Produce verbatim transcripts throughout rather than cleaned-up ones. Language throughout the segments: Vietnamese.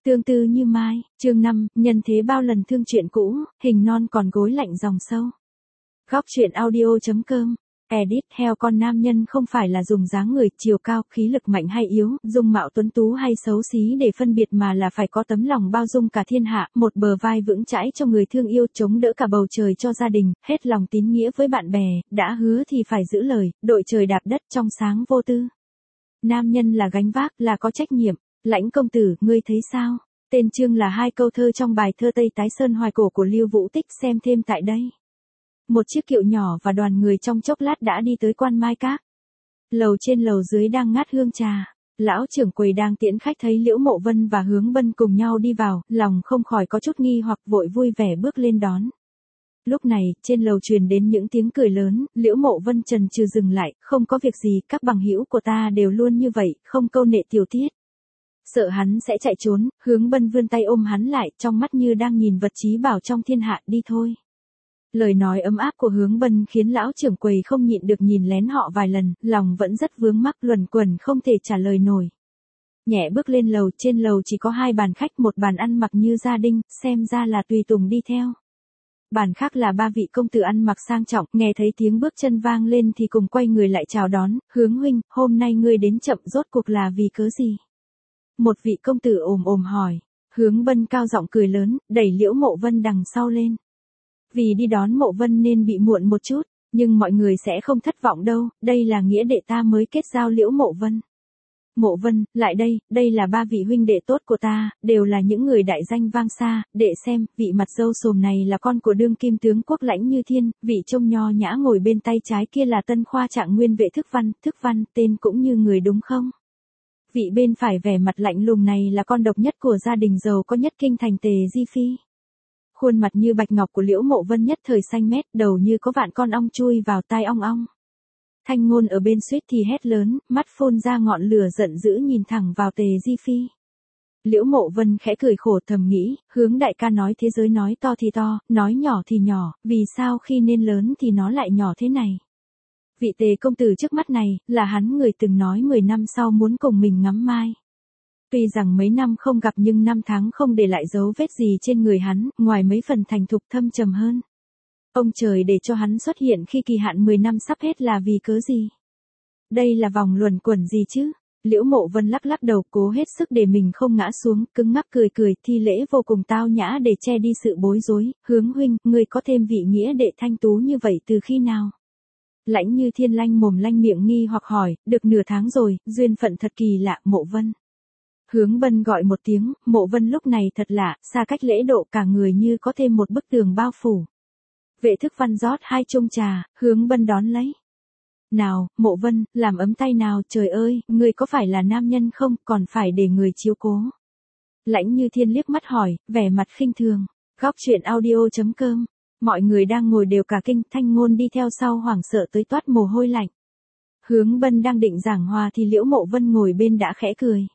Tương tư như mai, chương năm, nhân thế bao lần thương chuyện cũ, hình non còn gối lạnh dòng sâu. Góc truyện audio.com. Edit, heo con nam nhân không phải là dùng dáng người, chiều cao, khí lực mạnh hay yếu, dung mạo tuấn tú hay xấu xí để phân biệt mà là phải có tấm lòng bao dung cả thiên hạ, một bờ vai vững chãi cho người thương yêu, chống đỡ cả bầu trời cho gia đình, hết lòng tín nghĩa với bạn bè, đã hứa thì phải giữ lời, đội trời đạp đất trong sáng vô tư. Nam nhân là gánh vác, là có trách nhiệm. Lãnh công tử, ngươi thấy sao? Tên chương là hai câu thơ trong bài thơ Tây Tái Sơn Hoài Cổ của Lưu Vũ Tích, xem thêm tại đây. Một chiếc kiệu nhỏ và đoàn người trong chốc lát đã đi tới Quan Mai Các. Lầu trên lầu dưới đang ngát hương trà. Lão trưởng quầy đang tiễn khách thấy Liễu Mộ Vân và Hướng Bân cùng nhau đi vào, lòng không khỏi có chút nghi hoặc, vội vui vẻ bước lên đón. Lúc này, trên lầu truyền đến những tiếng cười lớn, Liễu Mộ Vân chần chừ dừng lại, không có việc gì, các bằng hữu của ta đều luôn như vậy, không câu nệ tiểu tiết. Sợ hắn sẽ chạy trốn, Hướng Bân vươn tay ôm hắn lại, trong mắt như đang nhìn vật chí bảo trong thiên hạ, đi thôi. Lời nói ấm áp của Hướng Bân khiến lão trưởng quầy không nhịn được nhìn lén họ vài lần, lòng vẫn rất vướng mắc, luẩn quẩn không thể trả lời nổi. Nhẹ bước lên lầu, trên lầu chỉ có hai bàn khách, một bàn ăn mặc như gia đình, xem ra là tùy tùng đi theo. Bàn khác là ba vị công tử ăn mặc sang trọng, nghe thấy tiếng bước chân vang lên thì cùng quay người lại chào đón, Hướng huynh, hôm nay ngươi đến chậm rốt cuộc là vì cớ gì? Một vị công tử ồm ồm hỏi. Hướng Bân cao giọng cười lớn, đẩy Liễu Mộ Vân đằng sau lên. Vì đi đón Mộ Vân nên bị muộn một chút, nhưng mọi người sẽ không thất vọng đâu, đây là nghĩa đệ ta mới kết giao Liễu Mộ Vân. Mộ Vân, lại đây, đây là ba vị huynh đệ tốt của ta, đều là những người đại danh vang xa, đệ xem, vị mặt râu sồm này là con của đương kim tướng quốc Lãnh Như Thiên, vị trông nho nhã ngồi bên tay trái kia là tân khoa trạng nguyên vệ Thức Văn, Thức Văn, tên cũng như người đúng không? Vị bên phải vẻ mặt lạnh lùng này là con độc nhất của gia đình giàu có nhất kinh thành Tề Di Phi. Khuôn mặt như bạch ngọc của Liễu Mộ Vân nhất thời xanh mét, đầu như có vạn con ong chui vào tai ong ong. Thanh Ngôn ở bên suýt thì hét lớn, mắt phun ra ngọn lửa giận dữ nhìn thẳng vào Tề Di Phi. Liễu Mộ Vân khẽ cười khổ thầm nghĩ, Hướng đại ca nói thế giới nói to thì to, nói nhỏ thì nhỏ, vì sao khi nên lớn thì nó lại nhỏ thế này? Vị Tề công tử trước mắt này, là hắn người từng nói mười năm sau muốn cùng mình ngắm mai. Tuy rằng mấy năm không gặp nhưng năm tháng không để lại dấu vết gì trên người hắn, ngoài mấy phần thành thục thâm trầm hơn. Ông trời để cho hắn xuất hiện khi kỳ hạn mười năm sắp hết là vì cớ gì? Đây là vòng luẩn quẩn gì chứ? Liễu Mộ Vân lắc lắc đầu, cố hết sức để mình không ngã xuống, cứng ngắc cười cười, thi lễ vô cùng tao nhã để che đi sự bối rối. Hướng huynh, ngươi có thêm vị nghĩa đệ thanh tú như vậy từ khi nào? Lãnh Như Thiên lanh mồm lanh miệng nghi hoặc hỏi, được nửa tháng rồi, duyên phận thật kỳ lạ, Mộ Vân. Hướng Bân gọi một tiếng, Mộ Vân lúc này thật lạ, xa cách lễ độ cả người như có thêm một bức tường bao phủ. Vệ Thức Văn rót hai chung trà, Hướng Bân đón lấy. Nào, Mộ Vân, làm ấm tay nào, trời ơi, ngươi có phải là nam nhân không, còn phải để người chiếu cố. Lãnh Như Thiên liếc mắt hỏi, vẻ mặt khinh thường. Góc truyện audio.com. Mọi người đang ngồi đều cả kinh, Thanh Ngôn đi theo sau hoảng sợ tới toát mồ hôi lạnh. Hướng Bân đang định giảng hòa thì Liễu Mộ Vân ngồi bên đã khẽ cười.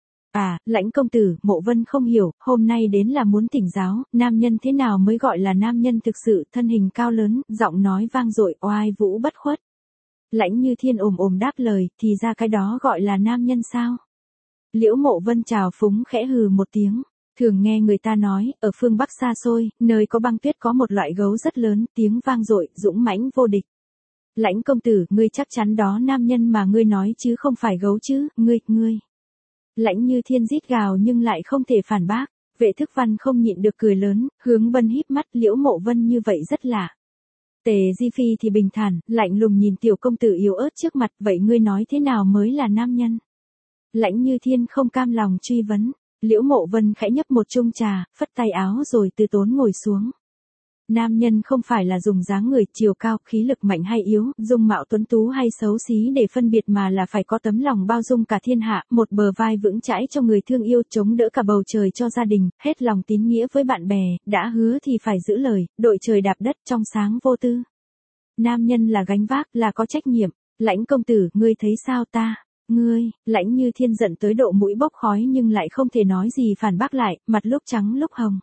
À, Lãnh công tử, Mộ Vân không hiểu, hôm nay đến là muốn thỉnh giáo, nam nhân thế nào mới gọi là nam nhân thực sự, thân hình cao lớn, giọng nói vang dội, oai vũ bất khuất. Lãnh Như Thiên ồm ồm đáp lời, thì ra cái đó gọi là nam nhân sao? Liễu Mộ Vân chào phúng khẽ hừ một tiếng. Thường nghe người ta nói, ở phương Bắc xa xôi, nơi có băng tuyết có một loại gấu rất lớn, tiếng vang dội, dũng mãnh vô địch. Lãnh công tử, ngươi chắc chắn đó nam nhân mà ngươi nói chứ không phải gấu chứ, ngươi, ngươi. Lãnh Như Thiên rít gào nhưng lại không thể phản bác, Vệ Thức Văn không nhịn được cười lớn, Hướng Bân híp mắt, Liễu Mộ Vân như vậy rất lạ. Tề Di Phi thì bình thản, lạnh lùng nhìn tiểu công tử yếu ớt trước mặt, vậy ngươi nói thế nào mới là nam nhân? Lãnh Như Thiên không cam lòng truy vấn. Liễu Mộ Vân khẽ nhấp một chung trà, phất tay áo rồi từ tốn ngồi xuống. Nam nhân không phải là dùng dáng người, chiều cao, khí lực mạnh hay yếu, dung mạo tuấn tú hay xấu xí để phân biệt mà là phải có tấm lòng bao dung cả thiên hạ, một bờ vai vững chãi cho người thương yêu, chống đỡ cả bầu trời cho gia đình, hết lòng tín nghĩa với bạn bè, đã hứa thì phải giữ lời, đội trời đạp đất trong sáng vô tư. Nam nhân là gánh vác, là có trách nhiệm. Lãnh công tử, ngươi thấy sao ta? Ngươi, Lãnh Như Thiên giận tới độ mũi bốc khói nhưng lại không thể nói gì phản bác lại, mặt lúc trắng lúc hồng.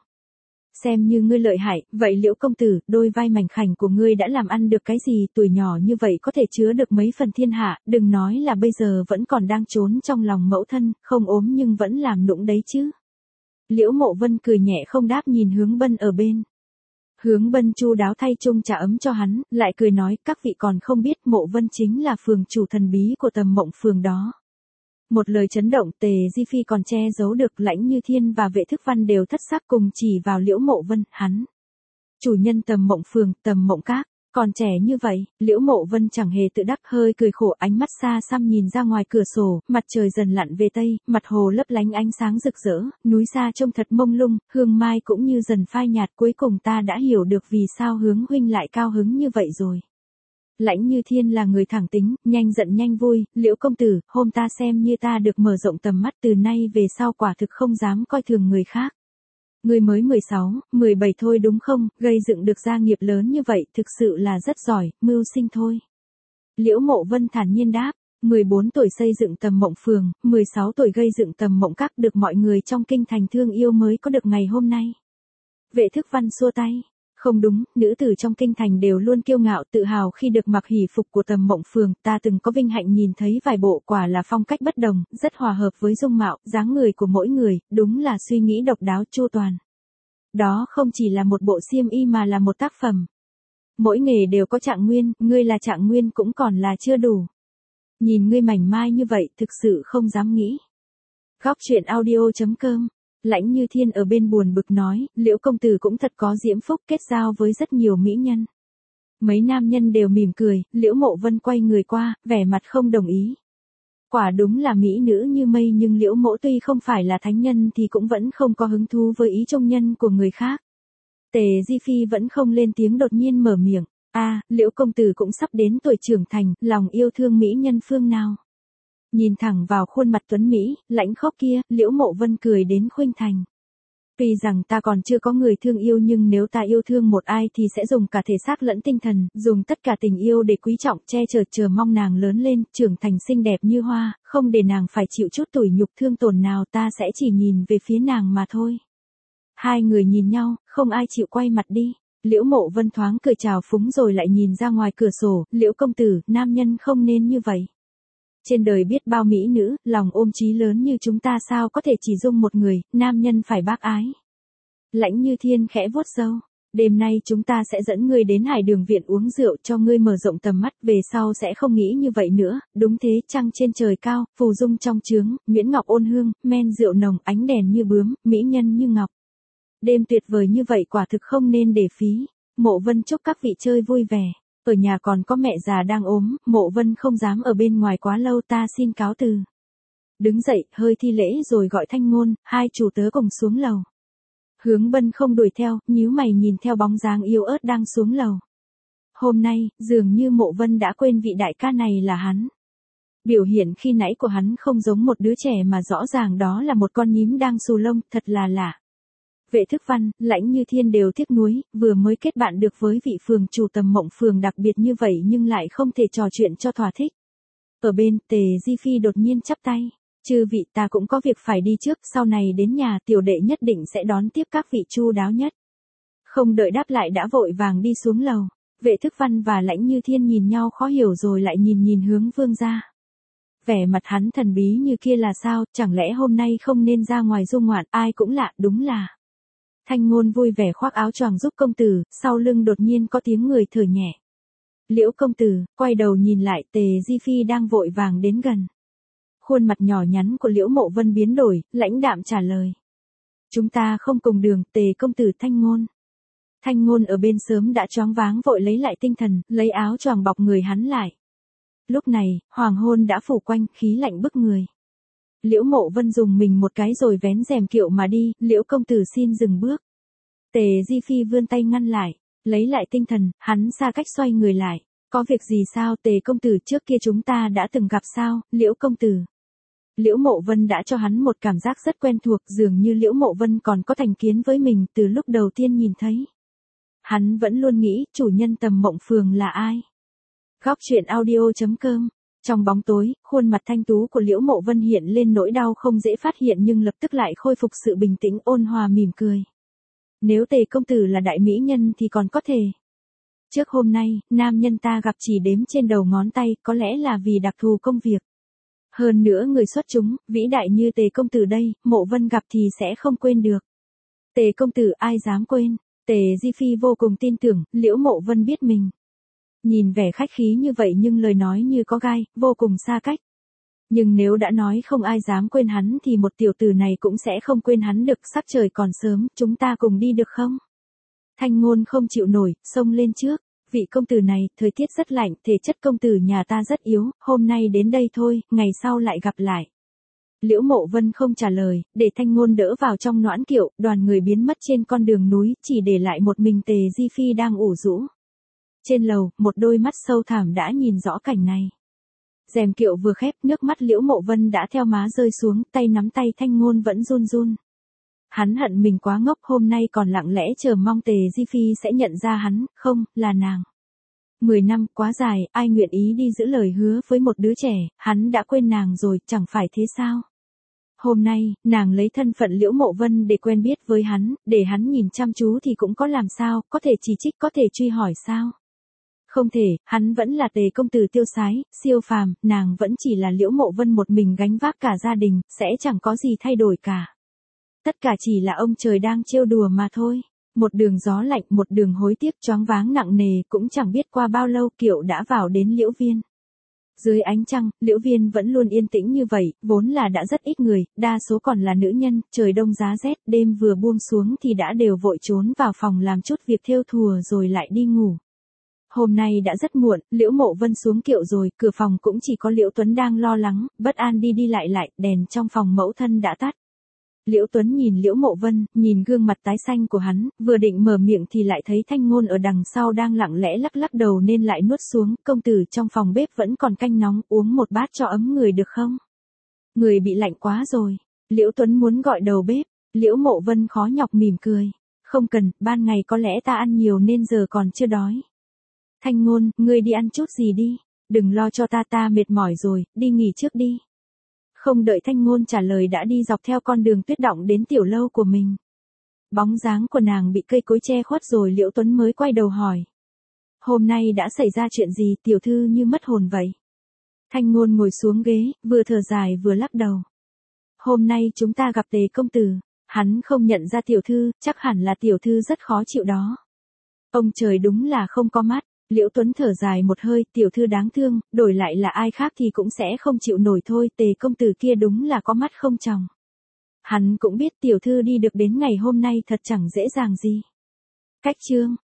Xem như ngươi lợi hại, vậy Liễu công tử, đôi vai mảnh khảnh của ngươi đã làm ăn được cái gì, tuổi nhỏ như vậy có thể chứa được mấy phần thiên hạ, đừng nói là bây giờ vẫn còn đang trốn trong lòng mẫu thân, không ốm nhưng vẫn làm nũng đấy chứ. Liễu Mộ Vân cười nhẹ không đáp nhìn Hướng Bân ở bên. Hướng Bân chu đáo thay chung trà ấm cho hắn, lại cười nói, các vị còn không biết Mộ Vân chính là phường chủ thần bí của Tầm Mộng Phường đó. Một lời chấn động, Tề Di Phi còn che giấu được, Lãnh Như Thiên và Vệ Thức Văn đều thất sắc cùng chỉ vào Liễu Mộ Vân, hắn. Chủ nhân Tầm Mộng Phường, Tầm Mộng Các. Còn trẻ như vậy, Liễu Mộ Vân chẳng hề tự đắc, hơi cười khổ, ánh mắt xa xăm nhìn ra ngoài cửa sổ, mặt trời dần lặn về tây, mặt hồ lấp lánh ánh sáng rực rỡ, núi xa trông thật mông lung, hương mai cũng như dần phai nhạt, cuối cùng ta đã hiểu được vì sao Hướng huynh lại cao hứng như vậy rồi. Lãnh Như Thiên là người thẳng tính, nhanh giận nhanh vui, Liễu công tử, hôm ta xem như ta được mở rộng tầm mắt, từ nay về sau quả thực không dám coi thường người khác. Ngươi mới mười sáu, mười bảy thôi đúng không, gây dựng được gia nghiệp lớn như vậy, thực sự là rất giỏi, mưu sinh thôi. Liễu Mộ Vân thản nhiên đáp, mười bốn tuổi xây dựng Tầm Mộng Phường, mười sáu tuổi gây dựng Tầm Mộng Các, được mọi người trong kinh thành thương yêu mới có được ngày hôm nay. Vệ Thức Văn xua tay. Không đúng, nữ tử trong kinh thành đều luôn kiêu ngạo tự hào khi được mặc hỷ phục của Tầm Mộng Phường, ta từng có vinh hạnh nhìn thấy vài bộ, quả là phong cách bất đồng, rất hòa hợp với dung mạo, dáng người của mỗi người, đúng là suy nghĩ độc đáo chu toàn. Đó không chỉ là một bộ xiêm y mà là một tác phẩm. Mỗi nghề đều có trạng nguyên, ngươi là trạng nguyên cũng còn là chưa đủ. Nhìn ngươi mảnh mai như vậy, thực sự không dám nghĩ. Góc truyện audio chấm com. Lãnh Như Thiên ở bên buồn bực nói, Liễu công tử cũng thật có diễm phúc, kết giao với rất nhiều mỹ nhân. Mấy nam nhân đều mỉm cười, Liễu Mộ Vân quay người qua, vẻ mặt không đồng ý. Quả đúng là mỹ nữ như mây, nhưng Liễu Mộ tuy không phải là thánh nhân thì cũng vẫn không có hứng thú với ý trung nhân của người khác. Tề Di Phi vẫn không lên tiếng, đột nhiên mở miệng, a, à, Liễu công tử cũng sắp đến tuổi trưởng thành, lòng yêu thương mỹ nhân phương nào? Nhìn thẳng vào khuôn mặt tuấn Mỹ, lãnh khốc kia, Liễu Mộ Vân cười đến khuynh thành. Tuy rằng ta còn chưa có người thương yêu, nhưng nếu ta yêu thương một ai thì sẽ dùng cả thể xác lẫn tinh thần, dùng tất cả tình yêu để quý trọng, che chở, chờ mong nàng lớn lên, trưởng thành xinh đẹp như hoa, không để nàng phải chịu chút tủi nhục thương tổn nào, ta sẽ chỉ nhìn về phía nàng mà thôi. Hai người nhìn nhau, không ai chịu quay mặt đi. Liễu Mộ Vân thoáng cười chào phúng rồi lại nhìn ra ngoài cửa sổ, Liễu công tử, nam nhân không nên như vậy. Trên đời biết bao mỹ nữ, lòng ôm chí lớn như chúng ta sao có thể chỉ dung một người, nam nhân phải bác ái. Lãnh Như Thiên khẽ vuốt râu, đêm nay chúng ta sẽ dẫn ngươi đến Hải Đường viện uống rượu cho ngươi mở rộng tầm mắt, về sau sẽ không nghĩ như vậy nữa, đúng thế, trăng trên trời cao, phù dung trong trướng, nhuyễn ngọc ôn hương, men rượu nồng, ánh đèn như bướm, mỹ nhân như ngọc. Đêm tuyệt vời như vậy quả thực không nên để phí. Mộ Vân chúc các vị chơi vui vẻ. Ở nhà còn có mẹ già đang ốm, Mộ Vân không dám ở bên ngoài quá lâu, ta xin cáo từ. Đứng dậy, hơi thi lễ rồi gọi Thanh Ngôn, hai chủ tớ cùng xuống lầu. Hướng Bân không đuổi theo, nhíu mày nhìn theo bóng dáng yếu ớt đang xuống lầu. Hôm nay, dường như Mộ Vân đã quên vị đại ca này là hắn. Biểu hiện khi nãy của hắn không giống một đứa trẻ mà rõ ràng đó là một con nhím đang xù lông, thật là lạ. Vệ Thức Văn, Lãnh Như Thiên đều tiếc nuối, vừa mới kết bạn được với vị phường chủ Tầm Mộng Phường đặc biệt như vậy nhưng lại không thể trò chuyện cho thỏa thích. Ở bên, Tề Di Phi đột nhiên chắp tay, chư vị, ta cũng có việc phải đi trước, sau này đến nhà tiểu đệ nhất định sẽ đón tiếp các vị chu đáo nhất. Không đợi đáp lại đã vội vàng đi xuống lầu. Vệ Thức Văn và Lãnh Như Thiên nhìn nhau khó hiểu rồi lại nhìn nhìn Hướng Vương gia. Vẻ mặt hắn thần bí như kia là sao, chẳng lẽ hôm nay không nên ra ngoài du ngoạn, ai cũng lạ, đúng là. Thanh Ngôn vui vẻ khoác áo choàng giúp công tử, sau lưng đột nhiên có tiếng người thở nhẹ. Liễu công tử, quay đầu nhìn lại, Tề Di Phi đang vội vàng đến gần. Khuôn mặt nhỏ nhắn của Liễu Mộ Vân biến đổi, lãnh đạm trả lời. Chúng ta không cùng đường, Tề công tử. Thanh Ngôn. Thanh Ngôn ở bên sớm đã choáng váng vội lấy lại tinh thần, lấy áo choàng bọc người hắn lại. Lúc này, hoàng hôn đã phủ quanh, khí lạnh bức người. Liễu Mộ Vân dùng mình một cái rồi vén rèm kiệu mà đi, Liễu công tử xin dừng bước. Tề Di Phi vươn tay ngăn lại, lấy lại tinh thần, hắn xa cách xoay người lại. Có việc gì sao Tề công tử, trước kia chúng ta đã từng gặp sao, Liễu công tử. Liễu Mộ Vân đã cho hắn một cảm giác rất quen thuộc, dường như Liễu Mộ Vân còn có thành kiến với mình từ lúc đầu tiên nhìn thấy. Hắn vẫn luôn nghĩ chủ nhân Tầm Mộng Phường là ai. Góc truyện audio chấm com. Trong bóng tối, khuôn mặt thanh tú của Liễu Mộ Vân hiện lên nỗi đau không dễ phát hiện nhưng lập tức lại khôi phục sự bình tĩnh, ôn hòa mỉm cười. Nếu Tề công tử là đại mỹ nhân thì còn có thể. Trước hôm nay, nam nhân ta gặp chỉ đếm trên đầu ngón tay, có lẽ là vì đặc thù công việc. Hơn nữa người xuất chúng, vĩ đại như Tề công tử đây, Mộ Vân gặp thì sẽ không quên được. Tề công tử ai dám quên, Tề Di Phi vô cùng tin tưởng, Liễu Mộ Vân biết mình. Nhìn vẻ khách khí như vậy nhưng lời nói như có gai, vô cùng xa cách. Nhưng nếu đã nói không ai dám quên hắn thì một tiểu tử này cũng sẽ không quên hắn được, sắc trời còn sớm, chúng ta cùng đi được không? Thanh Ngôn không chịu nổi, xông lên trước. Vị công tử này, thời tiết rất lạnh, thể chất công tử nhà ta rất yếu, hôm nay đến đây thôi, ngày sau lại gặp lại. Liễu Mộ Vân không trả lời, để Thanh Ngôn đỡ vào trong noãn kiệu, đoàn người biến mất trên con đường núi, chỉ để lại một mình Tề Di Phi đang ủ rũ. Trên lầu, một đôi mắt sâu thẳm đã nhìn rõ cảnh này. Rèm kiệu vừa khép, nước mắt Liễu Mộ Vân đã theo má rơi xuống, tay nắm tay Thanh Ngôn vẫn run run. Hắn hận mình quá ngốc, hôm nay còn lặng lẽ chờ mong Tề Di Phi sẽ nhận ra hắn, không, là nàng. Mười năm, quá dài, ai nguyện ý đi giữ lời hứa với một đứa trẻ, hắn đã quên nàng rồi, chẳng phải thế sao? Hôm nay, nàng lấy thân phận Liễu Mộ Vân để quen biết với hắn, để hắn nhìn chăm chú thì cũng có làm sao, có thể chỉ trích, có thể truy hỏi sao? Không thể, hắn vẫn là Tề công tử tiêu sái, siêu phàm, nàng vẫn chỉ là Liễu Mộ Vân một mình gánh vác cả gia đình, sẽ chẳng có gì thay đổi cả. Tất cả chỉ là ông trời đang trêu đùa mà thôi. Một đường gió lạnh, một đường hối tiếc choáng váng nặng nề, cũng chẳng biết qua bao lâu kiệu đã vào đến Liễu Viên. Dưới ánh trăng, Liễu Viên vẫn luôn yên tĩnh như vậy, vốn là đã rất ít người, đa số còn là nữ nhân, trời đông giá rét, đêm vừa buông xuống thì đã đều vội trốn vào phòng làm chút việc thêu thùa rồi lại đi ngủ. Hôm nay đã rất muộn, Liễu Mộ Vân xuống kiệu rồi, cửa phòng cũng chỉ có Liễu Tuấn đang lo lắng, bất an đi đi lại lại, đèn trong phòng mẫu thân đã tắt. Liễu Tuấn nhìn Liễu Mộ Vân, nhìn gương mặt tái xanh của hắn, vừa định mở miệng thì lại thấy Thanh Ngôn ở đằng sau đang lặng lẽ lắc lắc đầu nên lại nuốt xuống, công tử trong phòng bếp vẫn còn canh nóng, uống một bát cho ấm người được không? Người bị lạnh quá rồi. Liễu Tuấn muốn gọi đầu bếp, Liễu Mộ Vân khó nhọc mỉm cười. Không cần, ban ngày có lẽ ta ăn nhiều nên giờ còn chưa đói. Thanh Ngôn, ngươi đi ăn chút gì đi, đừng lo cho ta, ta mệt mỏi rồi, đi nghỉ trước đi. Không đợi Thanh Ngôn trả lời đã đi dọc theo con đường tuyết động đến tiểu lâu của mình. Bóng dáng của nàng bị cây cối che khuất rồi Liễu Tuấn mới quay đầu hỏi. Hôm nay đã xảy ra chuyện gì, tiểu thư như mất hồn vậy? Thanh Ngôn ngồi xuống ghế, vừa thở dài vừa lắc đầu. Hôm nay chúng ta gặp Tề công tử, hắn không nhận ra tiểu thư, chắc hẳn là tiểu thư rất khó chịu đó. Ông trời đúng là không có mắt. Liễu Tuấn thở dài một hơi, tiểu thư đáng thương, đổi lại là ai khác thì cũng sẽ không chịu nổi thôi, Tề công tử kia đúng là có mắt không tròng. Hắn cũng biết tiểu thư đi được đến ngày hôm nay thật chẳng dễ dàng gì. Cách chương